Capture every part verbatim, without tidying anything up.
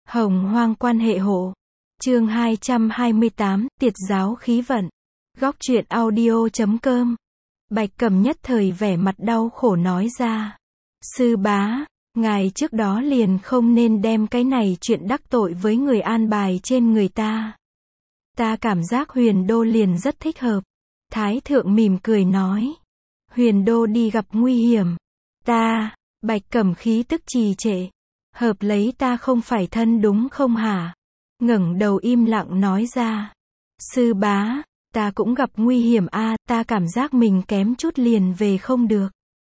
Hồng Hoang quan hệ hộ. Chương hai trăm hai mươi tám, Tiệt giáo khí vận. Góc truyện audio chấm com. Bạch Cẩm nhất thời vẻ mặt đau khổ nói ra. Sư bá, ngài trước đó liền không nên đem cái này chuyện đắc tội với người an bài trên người ta. Ta cảm giác Huyền Đô liền rất thích hợp. Thái thượng mỉm cười nói. Huyền Đô đi gặp nguy hiểm. Ta, Bạch Cẩm khí tức trì trệ. Hợp lấy ta không phải thân đúng không hả? Ngẩng đầu im lặng nói ra. Sư bá, ta cũng gặp nguy hiểm a, ta cảm giác mình kém chút liền về không được.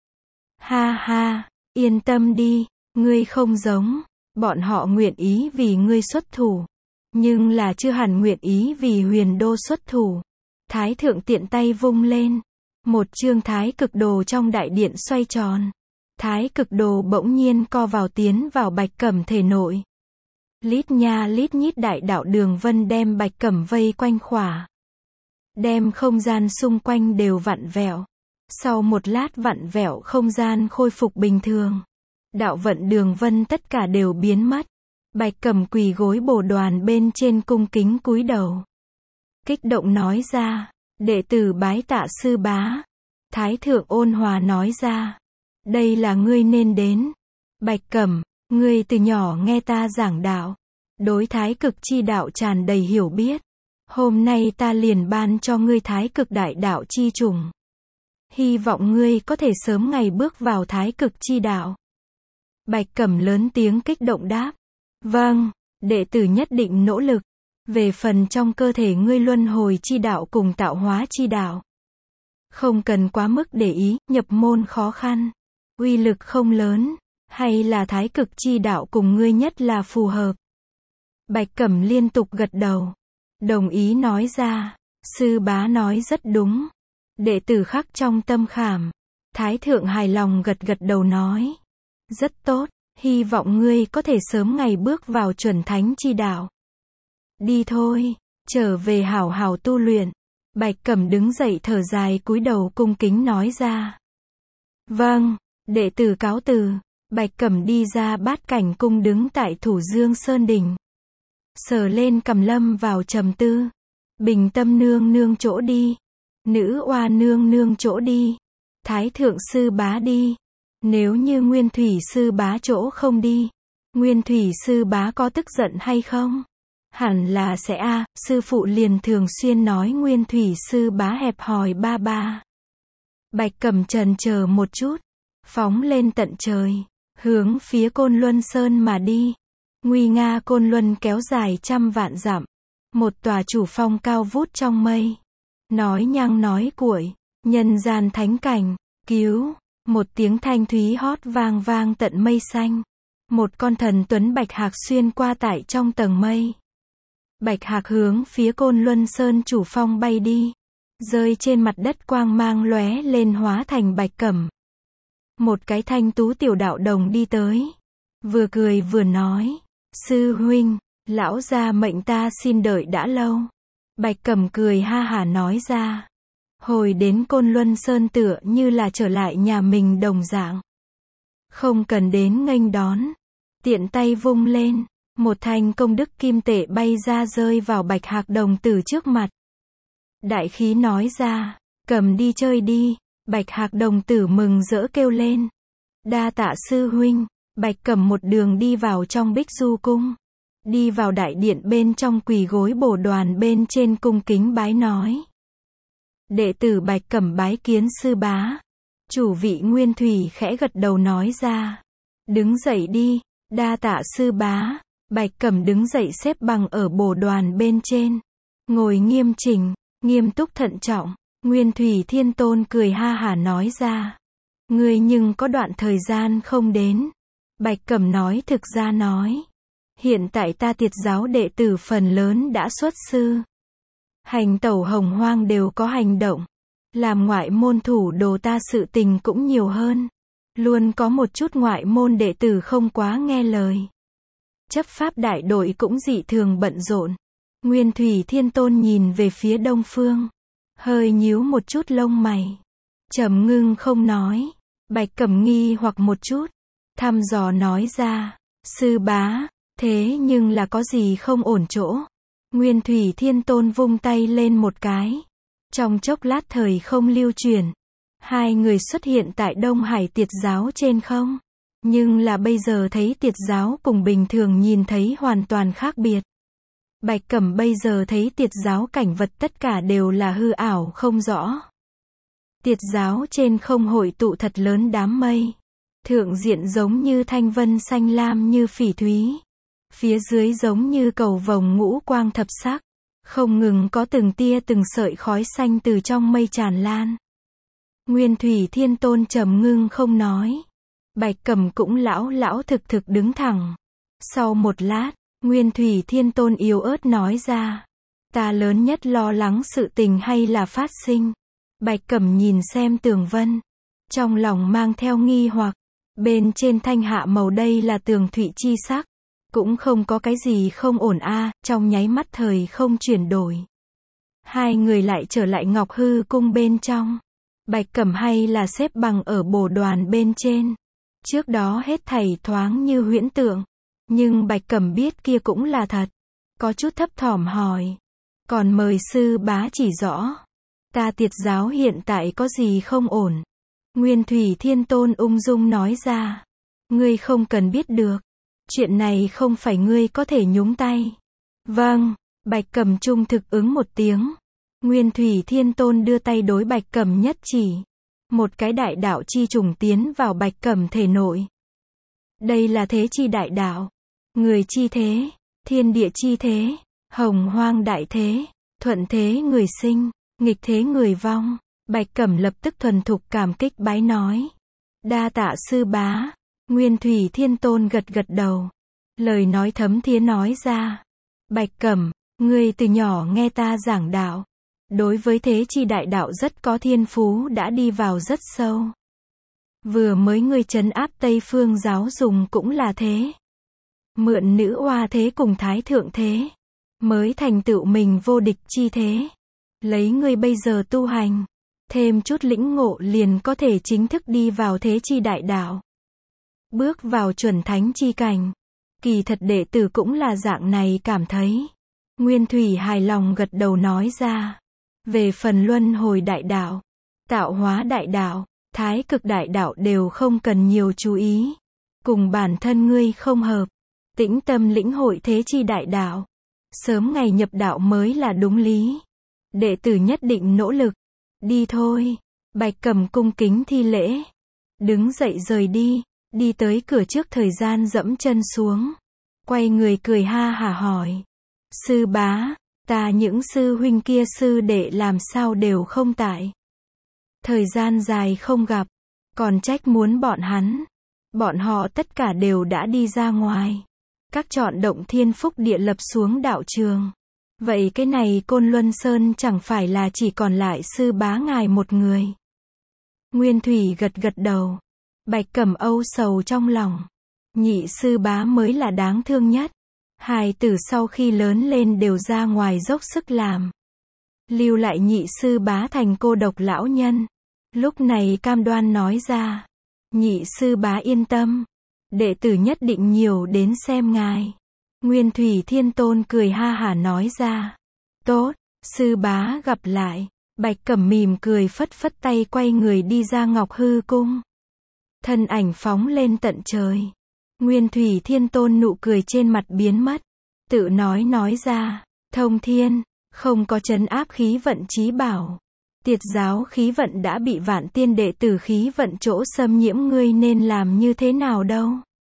Ha ha, yên tâm đi, ngươi không giống, bọn họ nguyện ý vì ngươi xuất thủ, nhưng là chưa hẳn nguyện ý vì Huyền Đô xuất thủ. Thái thượng tiện tay vung lên, một chương thái cực đồ trong đại điện xoay tròn. Thái cực đồ bỗng nhiên co vào tiến vào Bạch Cẩm thể nội. Lít nha lít nhít đại đạo đường vân đem Bạch Cẩm vây quanh khỏa. Đem không gian xung quanh đều vặn vẹo. Sau một lát vặn vẹo không gian khôi phục bình thường. Đạo vận đường vân tất cả đều biến mất. Bạch Cẩm quỳ gối bồ đoàn bên trên cung kính cúi đầu. Kích động nói ra, đệ tử bái tạ sư bá. Thái thượng ôn hòa nói ra. Đây là ngươi nên đến. Bạch Cẩm, ngươi từ nhỏ nghe ta giảng đạo. Đối thái cực chi đạo tràn đầy hiểu biết. Hôm nay ta liền ban cho ngươi thái cực đại đạo chi chủng. Hy vọng ngươi có thể sớm ngày bước vào thái cực chi đạo. Bạch Cẩm lớn tiếng kích động đáp. Vâng, đệ tử nhất định nỗ lực. Về phần trong cơ thể ngươi luân hồi chi đạo cùng tạo hóa chi đạo. Không cần quá mức để ý, nhập môn khó khăn. Uy lực không lớn, hay là thái cực chi đạo cùng ngươi nhất là phù hợp. Bạch Cẩm liên tục gật đầu. Đồng ý nói ra. Sư bá nói rất đúng. Đệ tử khắc trong tâm khảm. Thái thượng hài lòng gật gật đầu nói. Rất tốt, hy vọng ngươi có thể sớm ngày bước vào chuẩn thánh chi đạo. Đi thôi, trở về hảo hảo tu luyện. Bạch Cẩm đứng dậy thở dài cúi đầu cung kính nói ra. Vâng, đệ tử cáo từ. Bạch Cẩm đi ra Bát Cảnh cung đứng tại Thủ Dương Sơn đỉnh. Sờ lên cằm lâm vào trầm tư. Bình Tâm nương nương chỗ đi. Nữ Oa nương nương chỗ đi. Thái thượng sư bá đi. Nếu như Nguyên Thủy sư bá chỗ không đi. Nguyên Thủy sư bá có tức giận hay không? Hẳn là sẽ a, à, sư phụ liền thường xuyên nói Nguyên Thủy sư bá hẹp hòi ba ba. Bạch Cẩm trần chờ một chút. Phóng lên tận trời. Hướng phía Côn Luân Sơn mà đi. Nguy nga Côn Luân kéo dài trăm vạn dặm. Một tòa chủ phong cao vút trong mây. Nói nhăng nói cuội. Nhân gian thánh cảnh. Cứu. Một tiếng thanh thúy hót vang vang tận mây xanh. Một con thần tuấn bạch hạc xuyên qua tại trong tầng mây. Bạch hạc hướng phía Côn Luân Sơn chủ phong bay đi. Rơi trên mặt đất quang mang lóe lên hóa thành Bạch Cẩm. Một cái thanh tú tiểu đạo đồng đi tới. Vừa cười vừa nói. Sư huynh, lão gia mệnh ta xin đợi đã lâu. Bạch Cẩm cười ha hả nói ra. Hồi đến Côn Luân Sơn tựa như là trở lại nhà mình đồng dạng. Không cần đến nghênh đón. Tiện tay vung lên. Một thanh công đức kim tệ bay ra rơi vào Bạch hạc đồng tử trước mặt. Đại khí nói ra. Cầm đi chơi đi. Bạch hạc đồng tử mừng rỡ kêu lên. Đa tạ sư huynh. Bạch Cẩm một đường đi vào trong Bích Du cung. Đi vào đại điện bên trong quỳ gối bồ đoàn bên trên cung kính bái nói. Đệ tử Bạch Cẩm bái kiến sư bá. Chủ vị Nguyên Thủy khẽ gật đầu nói ra. Đứng dậy đi. Đa tạ sư bá. Bạch Cẩm đứng dậy xếp bằng ở bồ đoàn bên trên. Ngồi nghiêm chỉnh, nghiêm túc thận trọng. Nguyên Thủy Thiên Tôn cười ha hả nói ra. Ngươi nhưng có đoạn thời gian không đến. Bạch Cẩm nói thực ra nói. Hiện tại ta Tiệt giáo đệ tử phần lớn đã xuất sư. Hành tẩu hồng hoang đều có hành động. Làm ngoại môn thủ đồ ta sự tình cũng nhiều hơn. Luôn có một chút ngoại môn đệ tử không quá nghe lời. Chấp pháp đại đội cũng dị thường bận rộn. Nguyên Thủy Thiên Tôn nhìn về phía đông phương. Hơi nhíu một chút lông mày. Trầm ngưng không nói. Bạch Cẩm nghi hoặc một chút. Thăm dò nói ra. Sư bá, Thế nhưng là có gì không ổn chỗ. Nguyên Thủy Thiên Tôn vung tay lên một cái. Trong chốc lát thời không lưu chuyển. Hai người xuất hiện tại Đông Hải Tiệt giáo trên không. Nhưng là bây giờ thấy Tiệt giáo cùng bình thường nhìn thấy hoàn toàn khác biệt. Bạch Cẩm bây giờ thấy Tiệt giáo cảnh vật tất cả đều là hư ảo không rõ. Tiệt giáo trên không hội tụ thật lớn đám mây. Thượng diện giống như thanh vân xanh lam như phỉ thúy. Phía dưới giống như cầu vồng ngũ quang thập sắc. Không ngừng có từng tia từng sợi khói xanh từ trong mây tràn lan. Nguyên Thủy Thiên Tôn trầm ngưng không nói. Bạch Cẩm cũng lão lão thực thực đứng thẳng. Sau một lát, Nguyên Thủy Thiên Tôn yếu ớt nói ra. Ta lớn nhất lo lắng sự tình hay là phát sinh. Bạch Cẩm nhìn xem tường vân. Trong lòng mang theo nghi hoặc. Bên trên thanh hạ màu đây là tường thụy chi sắc. Cũng không có cái gì không ổn a, à, trong nháy mắt thời không chuyển đổi. Hai người lại trở lại Ngọc Hư cung bên trong. Bạch Cẩm hay là xếp bằng ở bồ đoàn bên trên. Trước đó hết thảy thoáng như huyễn tượng. Nhưng Bạch Cẩm biết kia cũng là thật. Có chút thấp thỏm hỏi. Còn mời sư bá chỉ rõ. Ta Tiệt giáo hiện tại có gì không ổn. Nguyên Thủy Thiên Tôn ung dung nói ra. Ngươi không cần biết được. Chuyện này không phải ngươi có thể nhúng tay. Vâng, Bạch Cẩm trung thực ứng một tiếng. Nguyên Thủy Thiên Tôn đưa tay đối Bạch Cẩm nhất chỉ. Một cái đại đạo chi trùng tiến vào Bạch Cẩm thể nội. Đây là thế chi đại đạo. Người chi thế, thiên địa chi thế, hồng hoang đại thế, thuận thế người sinh, nghịch thế người vong. Bạch Cẩm lập tức thuần thục cảm kích bái nói. Đa tạ sư bá. Nguyên Thủy Thiên Tôn gật gật đầu. Lời nói thấm thía nói ra. Bạch Cẩm, ngươi từ nhỏ nghe ta giảng đạo. Đối với thế chi đại đạo rất có thiên phú đã đi vào rất sâu. Vừa mới ngươi trấn áp Tây Phương giáo dùng cũng là thế. Mượn nữ oa thế cùng thái thượng thế. Mới thành tựu mình vô địch chi thế. Lấy ngươi bây giờ tu hành. Thêm chút lĩnh ngộ liền có thể chính thức đi vào thế chi đại đạo. Bước vào chuẩn thánh chi cảnh. Kỳ thật đệ tử cũng là dạng này cảm thấy. Nguyên Thủy hài lòng gật đầu nói ra. Về phần luân hồi đại đạo, tạo hóa đại đạo, thái cực đại đạo đều không cần nhiều chú ý. Cùng bản thân ngươi không hợp. Tĩnh tâm lĩnh hội thế chi đại đạo. Sớm ngày nhập đạo mới là đúng lý. Đệ tử nhất định nỗ lực. Đi thôi. Bạch Cẩm cung kính thi lễ. Đứng dậy rời đi. Đi tới cửa trước thời gian dẫm chân xuống. Quay người cười ha hả hỏi. Sư bá, ta những sư huynh kia sư đệ làm sao đều không tại. Thời gian dài không gặp. Còn trách muốn bọn hắn. Bọn họ tất cả đều đã đi ra ngoài. Các chọn động thiên phúc địa lập xuống đạo trường. Vậy cái này Côn Luân Sơn chẳng phải là chỉ còn lại sư bá ngài một người. Nguyên Thủy gật gật đầu. Bạch Cẩm âu sầu trong lòng. Nhị sư bá mới là đáng thương nhất. Hài tử sau khi lớn lên đều ra ngoài dốc sức làm. Lưu lại nhị sư bá thành cô độc lão nhân. Lúc này cam đoan nói ra. Nhị sư bá yên tâm. Đệ tử nhất định nhiều đến xem ngài. Nguyên Thủy Thiên Tôn cười ha hả nói ra. Tốt, sư bá gặp lại. Bạch Cẩm mỉm cười phất phất tay quay người đi ra Ngọc Hư cung. Thân ảnh phóng lên tận trời. Nguyên Thủy Thiên Tôn nụ cười trên mặt biến mất. Tự nói nói ra. Thông thiên, không có trấn áp khí vận chí bảo. Tiệt giáo khí vận đã bị vạn tiên đệ tử khí vận chỗ xâm nhiễm, ngươi nên làm như thế nào đâu?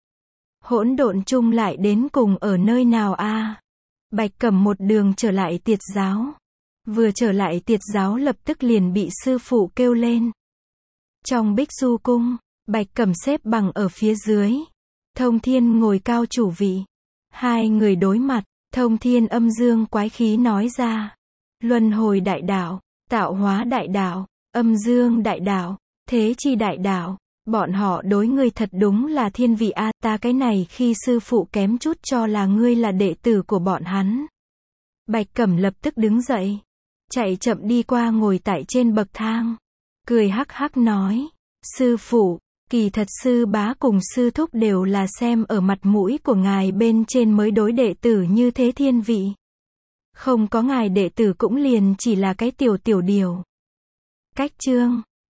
Hỗn độn chung lại đến cùng ở nơi nào a? À? Bạch Cẩm một đường trở lại Tiệt giáo. Vừa trở lại Tiệt giáo lập tức liền bị sư phụ kêu lên. Trong Bích Du cung, Bạch Cẩm xếp bằng ở phía dưới. Thông thiên ngồi cao chủ vị. Hai người đối mặt, Thông thiên âm dương quái khí nói ra. Luân hồi đại đạo, tạo hóa đại đạo, âm dương đại đạo, thế chi đại đạo. Bọn họ đối ngươi thật đúng là thiên vị a, ta cái này khi sư phụ kém chút cho là ngươi là đệ tử của bọn hắn. Bạch Cẩm lập tức đứng dậy. Chạy chậm đi qua ngồi tại trên bậc thang. Cười hắc hắc nói. Sư phụ, Kỳ thật sư bá cùng sư thúc đều là xem ở mặt mũi của ngài bên trên mới đối đệ tử như thế thiên vị. Không có ngài đệ tử cũng liền chỉ là cái tiểu tiểu điều. Cách chương